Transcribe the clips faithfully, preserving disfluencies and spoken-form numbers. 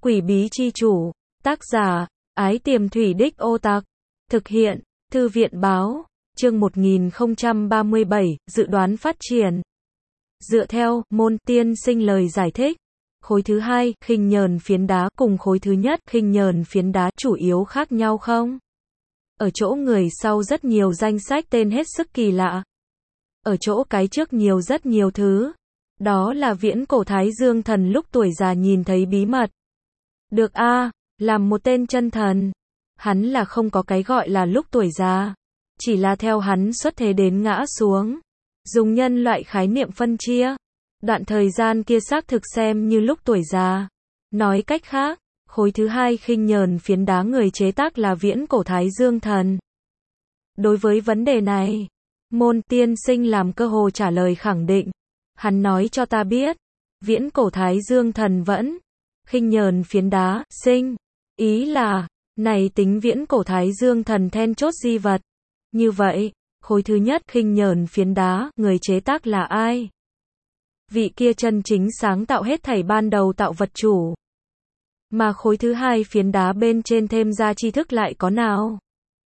Quỷ bí chi chủ. Tác giả, Ái Tiềm Thủy Đích Ô Tạc. Thực hiện, Thư viện báo. Chương một nghìn không trăm ba mươi bảy, dự đoán phát triển. Dựa theo, môn tiên sinh lời giải thích. Khối thứ hai, khinh nhờn phiến đá cùng khối thứ nhất, khinh nhờn phiến đá chủ yếu khác nhau không? Ở chỗ người sau rất nhiều danh sách tên hết sức kỳ lạ. Ở chỗ cái trước nhiều rất nhiều thứ. Đó là viễn cổ Thái Dương thần lúc tuổi già nhìn thấy bí mật. Được a, à, làm một tên chân thần. Hắn là không có cái gọi là lúc tuổi già. Chỉ là theo hắn xuất thế đến ngã xuống. Dùng nhân loại khái niệm phân chia. Đoạn thời gian kia xác thực xem như lúc tuổi già. Nói cách khác, khối thứ hai khinh nhờn phiến đá người chế tác là viễn cổ Thái Dương thần. Đối với vấn đề này, môn tiên sinh làm cơ hồ trả lời khẳng định. Hắn nói cho ta biết, viễn cổ Thái Dương thần vẫn khinh nhờn phiến đá sinh. Ý là, này tính viễn cổ Thái Dương thần then chốt di vật. Như vậy, khối thứ nhất khinh nhờn phiến đá, người chế tác là ai? Vị kia chân chính sáng tạo hết thảy ban đầu tạo vật chủ. Mà khối thứ hai phiến đá bên trên thêm ra tri thức lại có nào?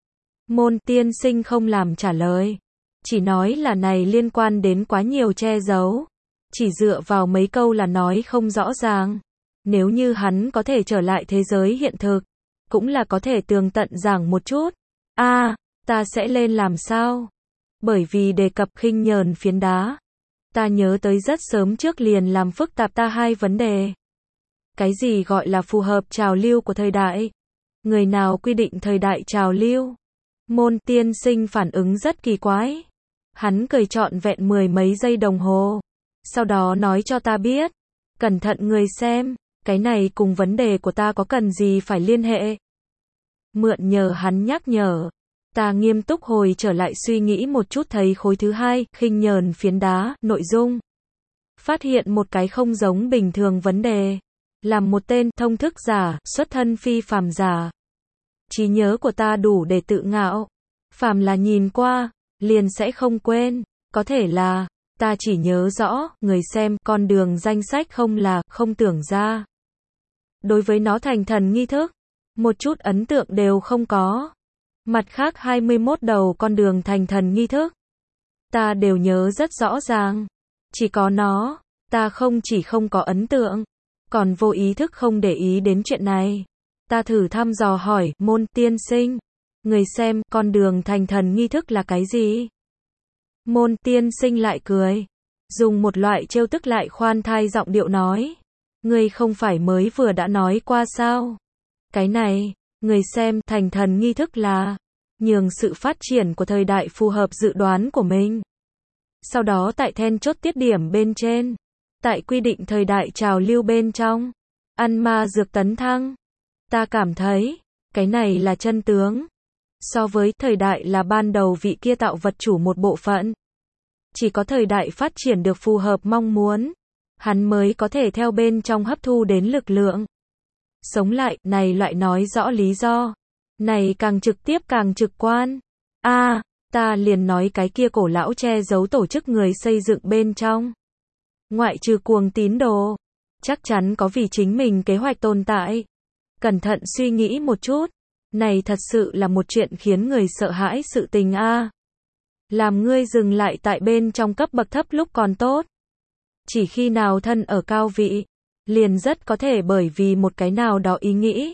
Môn tiên sinh không làm trả lời. Chỉ nói là này liên quan đến quá nhiều che giấu. Chỉ dựa vào mấy câu là nói không rõ ràng. Nếu như hắn có thể trở lại thế giới hiện thực, cũng là có thể tường tận giảng một chút. A, à, ta sẽ lên làm sao? Bởi vì đề cập khinh nhờn phiến đá. Ta nhớ tới rất sớm trước liền làm phức tạp ta hai vấn đề. Cái gì gọi là phù hợp trào lưu của thời đại? Người nào quy định thời đại trào lưu? Môn tiên sinh phản ứng rất kỳ quái. Hắn cười trọn vẹn mười mấy giây đồng hồ. Sau đó nói cho ta biết. Cẩn thận người xem, cái này cùng vấn đề của ta có cần gì phải liên hệ. Mượn nhờ hắn nhắc nhở. Ta nghiêm túc hồi trở lại suy nghĩ một chút thấy khối thứ hai, khinh nhờn phiến đá, nội dung. Phát hiện một cái không giống bình thường vấn đề. Làm một tên thông thức giả, xuất thân phi phàm giả. Trí nhớ của ta đủ để tự ngạo. Phàm là nhìn qua, liền sẽ không quên. Có thể là, ta chỉ nhớ rõ, người xem, con đường danh sách không là, không tưởng ra. Đối với nó thành thần nghi thức, một chút ấn tượng đều không có. Mặt khác hai mươi mốt đầu con đường thành thần nghi thức. Ta đều nhớ rất rõ ràng. Chỉ có nó, ta không chỉ không có ấn tượng, còn vô ý thức không để ý đến chuyện này. Ta thử thăm dò hỏi, môn tiên sinh. Người xem, con đường thành thần nghi thức là cái gì? Môn tiên sinh lại cười. Dùng một loại trêu tức lại khoan thai giọng điệu nói. Người không phải mới vừa đã nói qua sao? Cái này, người xem, thành thần nghi thức là nhường sự phát triển của thời đại phù hợp dự đoán của mình. Sau đó tại then chốt tiết điểm bên trên, tại quy định thời đại trào lưu bên trong, ăn ma dược tấn thăng. Ta cảm thấy, cái này là chân tướng. So với thời đại là ban đầu vị kia tạo vật chủ một bộ phận. Chỉ có thời đại phát triển được phù hợp mong muốn, hắn mới có thể theo bên trong hấp thu đến lực lượng. Sống lại, này loại nói rõ lý do. Này càng trực tiếp càng trực quan. A, à, ta liền nói cái kia cổ lão che giấu tổ chức người xây dựng bên trong. Ngoại trừ cuồng tín đồ, chắc chắn có vì chính mình kế hoạch tồn tại. Cẩn thận suy nghĩ một chút. Này thật sự là một chuyện khiến người sợ hãi sự tình a. À. Làm ngươi dừng lại tại bên trong cấp bậc thấp lúc còn tốt. Chỉ khi nào thân ở cao vị, liền rất có thể bởi vì một cái nào đó ý nghĩ,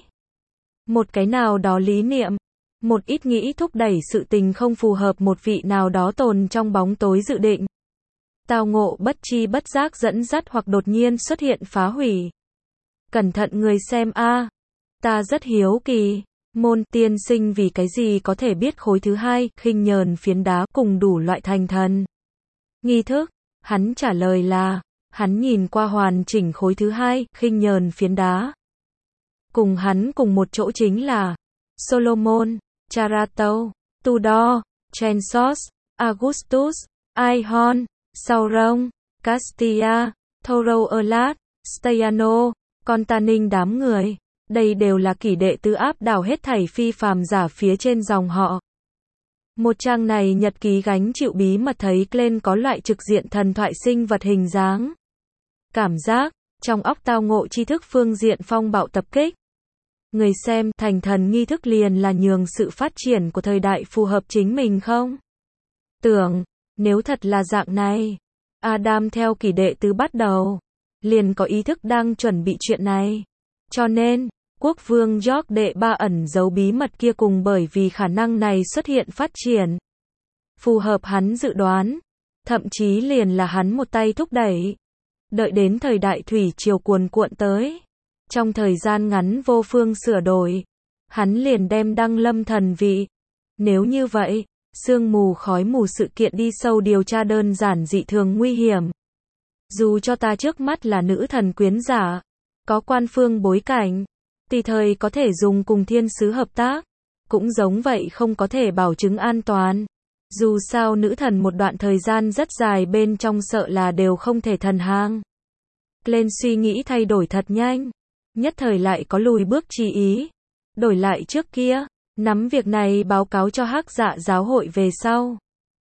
một cái nào đó lý niệm, một ít nghĩ thúc đẩy sự tình không phù hợp một vị nào đó tồn trong bóng tối dự định. Tao ngộ bất chi bất giác dẫn dắt hoặc đột nhiên xuất hiện phá hủy. Cẩn thận người xem a, à. Ta rất hiếu kỳ, môn tiên sinh vì cái gì có thể biết khối thứ hai, khinh nhờn phiến đá cùng đủ loại thành thần nghi thức. Hắn trả lời là, hắn nhìn qua hoàn chỉnh khối thứ hai, khinh nhờn phiến đá. Cùng hắn cùng một chỗ chính là Solomon, Charato, Tudor, Chensos, Augustus, Aihon, Sauron, Castilla, Thorouerlat, Staiano, Contaning đám người. Đây đều là kỷ đệ tứ áp đảo hết thảy phi phàm giả phía trên dòng họ. Một trang này nhật ký gánh chịu bí mật thấy Glenn có loại trực diện thần thoại sinh vật hình dáng. Cảm giác, Trong óc tao ngộ tri thức phương diện phong bạo tập kích. Người xem, thành thần nghi thức liền là nhường sự phát triển của thời đại phù hợp chính mình không? Tưởng, nếu thật là dạng này, Adam theo kỷ đệ tứ bắt đầu, liền có ý thức đang chuẩn bị chuyện này. Cho nên, quốc vương George đệ ba ẩn giấu bí mật kia cùng bởi vì khả năng này xuất hiện phát triển. Phù hợp hắn dự đoán, thậm chí liền là hắn một tay thúc đẩy. Đợi đến thời đại thủy triều cuồn cuộn tới. Trong thời gian ngắn vô phương sửa đổi, hắn liền đem đăng lâm thần vị. Nếu như vậy, sương mù khói mù sự kiện đi sâu điều tra đơn giản dị thường nguy hiểm. Dù cho ta trước mắt là nữ thần quyến giả, có quan phương bối cảnh, tùy thời có thể dùng cùng thiên sứ hợp tác, cũng giống vậy không có thể bảo chứng an toàn. Dù sao nữ thần một đoạn thời gian rất dài bên trong sợ là đều không thể thần hang. Lên suy nghĩ thay đổi thật nhanh, nhất thời lại có lùi bước chi ý. Đổi lại trước kia, nắm việc này báo cáo cho Hắc Dạ giáo hội về sau.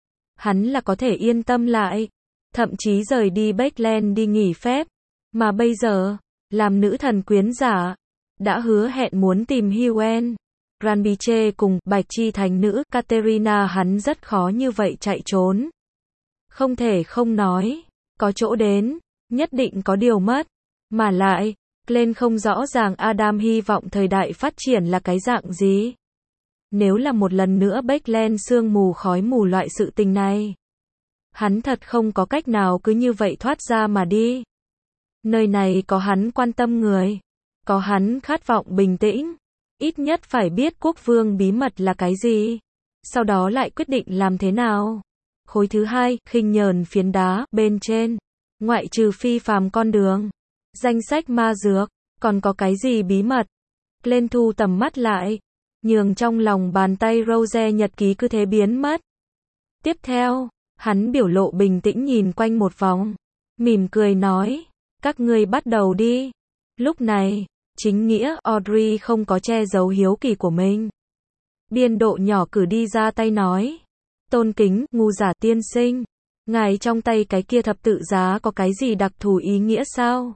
Hắn là có thể yên tâm lại, thậm chí rời đi Backland đi nghỉ phép. Mà bây giờ, làm nữ thần quyến giả, đã hứa hẹn muốn tìm Huen, Granbiche cùng Bạch Chi thành nữ Katerina, hắn rất khó như vậy chạy trốn. Không thể không nói, có chỗ đến, nhất định có điều mất. Mà lại, Glenn không rõ ràng Adam hy vọng thời đại phát triển là cái dạng gì. Nếu là một lần nữa Backland sương mù khói mù loại sự tình này, hắn thật không có cách nào cứ như vậy thoát ra mà đi. Nơi này có hắn quan tâm người, có hắn khát vọng bình tĩnh, ít nhất phải biết quốc vương bí mật là cái gì, sau đó lại quyết định làm thế nào. Khối thứ hai, khinh nhờn phiến đá, bên trên, ngoại trừ phi phàm con đường, danh sách ma dược, còn có cái gì bí mật? Lên thu tầm mắt lại, nhường trong lòng bàn tay Rose nhật ký cứ thế biến mất. Tiếp theo, hắn biểu lộ bình tĩnh nhìn quanh một vòng, mỉm cười nói, các ngươi bắt đầu đi. Lúc này, chính nghĩa Audrey không có che giấu hiếu kỳ của mình. Biên độ nhỏ cử đi ra tay nói, tôn kính, ngu giả tiên sinh, ngài trong tay cái kia thập tự giá có cái gì đặc thù ý nghĩa sao?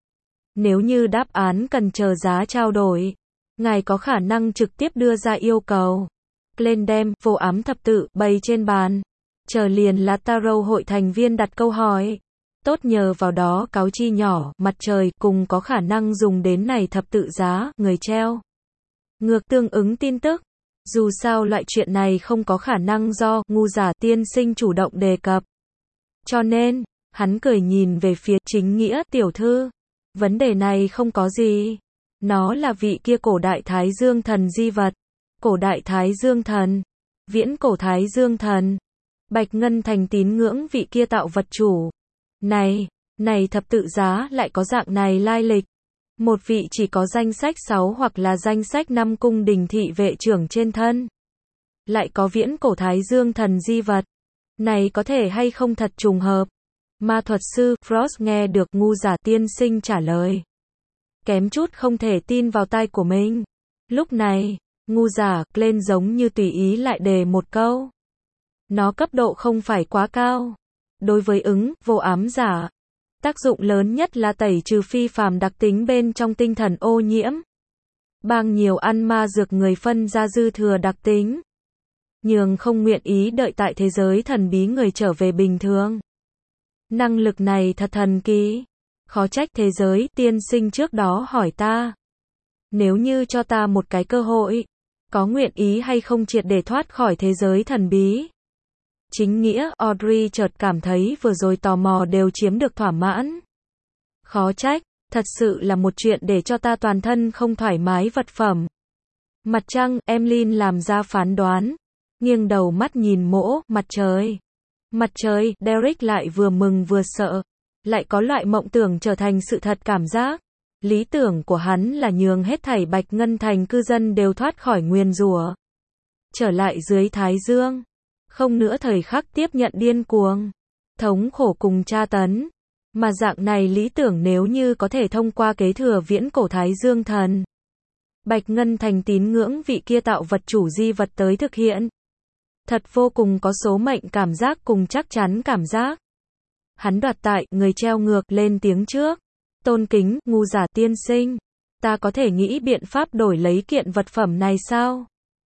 Nếu như đáp án cần chờ giá trao đổi, ngài có khả năng trực tiếp đưa ra yêu cầu. Lên đem vô ám thập tự bày trên bàn, chờ liền là Tarot hội thành viên đặt câu hỏi. Tốt nhờ vào đó cáo chi nhỏ, mặt trời cùng có khả năng dùng đến này thập tự giá, người treo. Ngược tương ứng tin tức. Dù sao loại chuyện này không có khả năng do ngu giả tiên sinh chủ động đề cập. Cho nên, hắn cười nhìn về phía chính nghĩa tiểu thư. Vấn đề này không có gì. Nó là vị kia cổ đại Thái Dương thần di vật. Cổ đại Thái Dương thần. Viễn cổ Thái Dương thần. Bạch Ngân Thành tín ngưỡng vị kia tạo vật chủ. Này, này thập tự giá lại có dạng này lai lịch. Một vị chỉ có danh sách sáu hoặc là danh sách năm cung đình thị vệ trưởng trên thân. Lại có viễn cổ Thái Dương thần di vật. Này có thể hay không thật trùng hợp. Ma thuật sư Frost nghe được ngu giả tiên sinh trả lời. Kém chút không thể tin vào tai của mình. Lúc này, ngu giả lên giống như tùy ý lại đề một câu. Nó cấp độ không phải quá cao. Đối với ứng, vô ám giả, tác dụng lớn nhất là tẩy trừ phi phàm đặc tính bên trong tinh thần ô nhiễm. Bang nhiều ăn ma dược người phân ra dư thừa đặc tính. Nhường không nguyện ý đợi tại thế giới thần bí người trở về bình thường. Năng lực này thật thần kỳ. Khó trách thế giới tiên sinh trước đó hỏi ta. Nếu như cho ta một cái cơ hội, có nguyện ý hay không triệt để thoát khỏi thế giới thần bí? Chính nghĩa Audrey chợt cảm thấy vừa rồi tò mò đều chiếm được thỏa mãn. Khó trách, thật sự là một chuyện để cho ta toàn thân không thoải mái vật phẩm. Mặt trăng, Emlyn làm ra phán đoán, nghiêng đầu mắt nhìn mỗ, mặt trời. Mặt trời, Derek lại vừa mừng vừa sợ, lại có loại mộng tưởng trở thành sự thật cảm giác. Lý tưởng của hắn là nhường hết thảy Bạch Ngân Thành cư dân đều thoát khỏi nguyền rủa, trở lại dưới Thái Dương. Không nữa thời khắc tiếp nhận điên cuồng, thống khổ cùng tra tấn. Mà dạng này lý tưởng nếu như có thể thông qua kế thừa viễn cổ Thái Dương thần, Bạch Ngân Thành tín ngưỡng vị kia tạo vật chủ di vật tới thực hiện. Thật vô cùng có số mệnh cảm giác cùng chắc chắn cảm giác. Hắn đoạt tại, người treo ngược lên tiếng trước. Tôn kính, ngu giả tiên sinh. Ta có thể nghĩ biện pháp đổi lấy kiện vật phẩm này sao?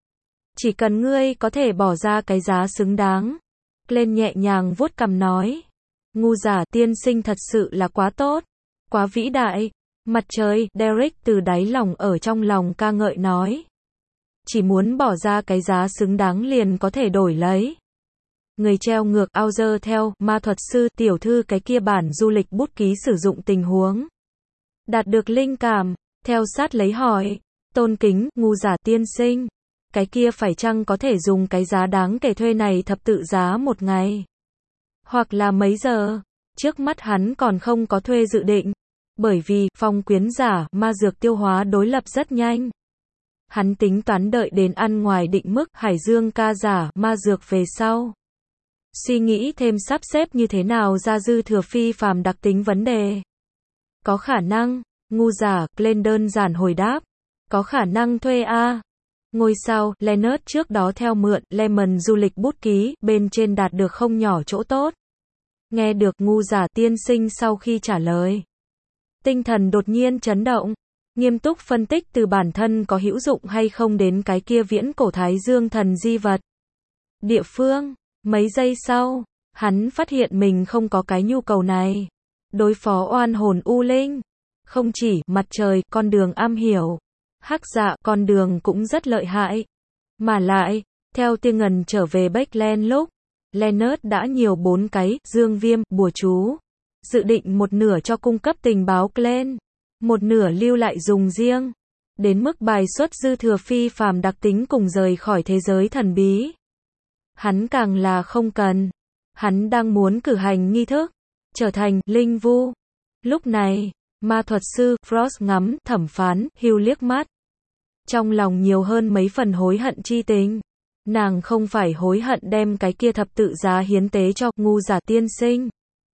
Chỉ cần ngươi có thể bỏ ra cái giá xứng đáng. Glenn nhẹ nhàng vuốt cằm nói. Ngu giả tiên sinh thật sự là quá tốt. Quá vĩ đại. Mặt trời, Derek từ đáy lòng ở trong lòng ca ngợi nói. Chỉ muốn bỏ ra cái giá xứng đáng liền có thể đổi lấy. Người treo ngược Auger theo, ma thuật sư tiểu thư cái kia bản du lịch bút ký sử dụng tình huống. Đạt được linh cảm, theo sát lấy hỏi. Tôn kính, ngu giả tiên sinh. Cái kia phải chăng có thể dùng cái giá đáng kể thuê này thập tự giá một ngày? Hoặc là mấy giờ? Trước mắt hắn còn không có thuê dự định. Bởi vì, phong quyến giả, ma dược tiêu hóa đối lập rất nhanh. Hắn tính toán đợi đến ăn ngoài định mức, hải dương ca giả, ma dược về sau. Suy nghĩ thêm sắp xếp như thế nào ra dư thừa phi phàm đặc tính vấn đề. Có khả năng, ngu giả, Glenn đơn giản hồi đáp. Có khả năng thuê a. Ngôi sao, Leonard trước đó theo mượn, Lemon du lịch bút ký, bên trên đạt được không nhỏ chỗ tốt. Nghe được ngu giả tiên sinh sau khi trả lời. Tinh thần đột nhiên chấn động. Nghiêm túc phân tích từ bản thân có hữu dụng hay không đến cái kia viễn cổ thái dương thần di vật. Địa phương, mấy giây sau, hắn phát hiện mình không có cái nhu cầu này. Đối phó oan hồn u linh. Không chỉ, mặt trời, con đường am hiểu. Hắc dạ, con đường cũng rất lợi hại. Mà lại, theo Tia Ngần trở về Backland lúc, Leonard đã nhiều bốn cái, dương viêm, bùa chú. Dự định một nửa cho cung cấp tình báo Glenn. Một nửa lưu lại dùng riêng. Đến mức bài xuất dư thừa phi phàm đặc tính cùng rời khỏi thế giới thần bí. Hắn càng là không cần. Hắn đang muốn cử hành nghi thức. Trở thành, linh vu. Lúc này, ma thuật sư, Frost ngắm, thẩm phán, Hugh liếc mắt. Trong lòng nhiều hơn mấy phần hối hận chi tình. Nàng không phải hối hận đem cái kia thập tự giá hiến tế cho ngu giả tiên sinh.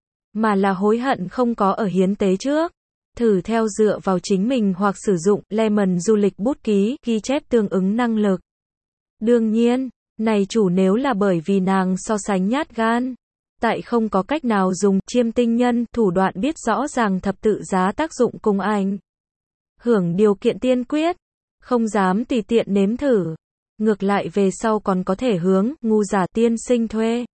Mà là hối hận không có ở hiến tế trước. Thử theo dựa vào chính mình hoặc sử dụng Lemon du lịch bút ký, ghi chép tương ứng năng lực. Đương nhiên, này chủ nếu là bởi vì nàng so sánh nhát gan. Tại không có cách nào dùng chiêm tinh nhân thủ đoạn biết rõ ràng thập tự giá tác dụng cùng ảnh. Hưởng điều kiện tiên quyết. Không dám tùy tiện nếm thử. Ngược lại về sau còn có thể hướng ngu giả tiên sinh thuê.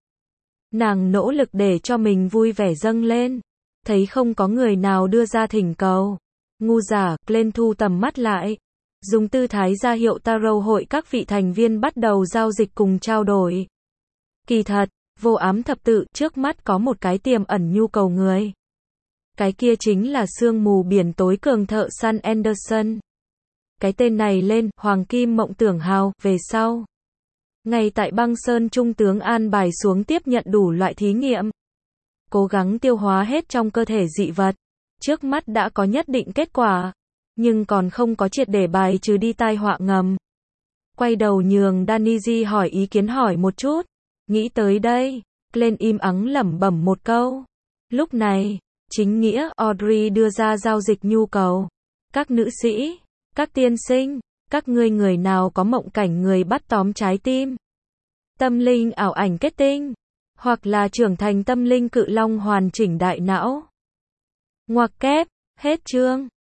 Nàng nỗ lực để cho mình vui vẻ dâng lên. Thấy không có người nào đưa ra thỉnh cầu. Ngu giả, Glenn thu tầm mắt lại. Dùng tư thái ra hiệu tarot hội các vị thành viên bắt đầu giao dịch cùng trao đổi. Kỳ thật, vô ám thập tự trước mắt có một cái tiềm ẩn nhu cầu người. Cái kia chính là sương mù biển tối cường thợ săn Anderson. Cái tên này lên, Hoàng Kim Mộng Tưởng Hào, về sau. Ngay tại băng sơn trung tướng an bài xuống tiếp nhận đủ loại thí nghiệm. Cố gắng tiêu hóa hết trong cơ thể dị vật. Trước mắt đã có nhất định kết quả. Nhưng còn không có triệt để bài trừ đi tai họa ngầm. Quay đầu nhường Daniji hỏi ý kiến hỏi một chút. Nghĩ tới đây, Glenn im ắng lẩm bẩm một câu. Lúc này, chính nghĩa Audrey đưa ra giao dịch nhu cầu. Các nữ sĩ, các tiên sinh, các ngươi người nào có mộng cảnh người bắt tóm trái tim. Tâm linh ảo ảnh kết tinh. Hoặc là trưởng thành tâm linh cự long hoàn chỉnh đại não. Ngoặc kép, hết chương.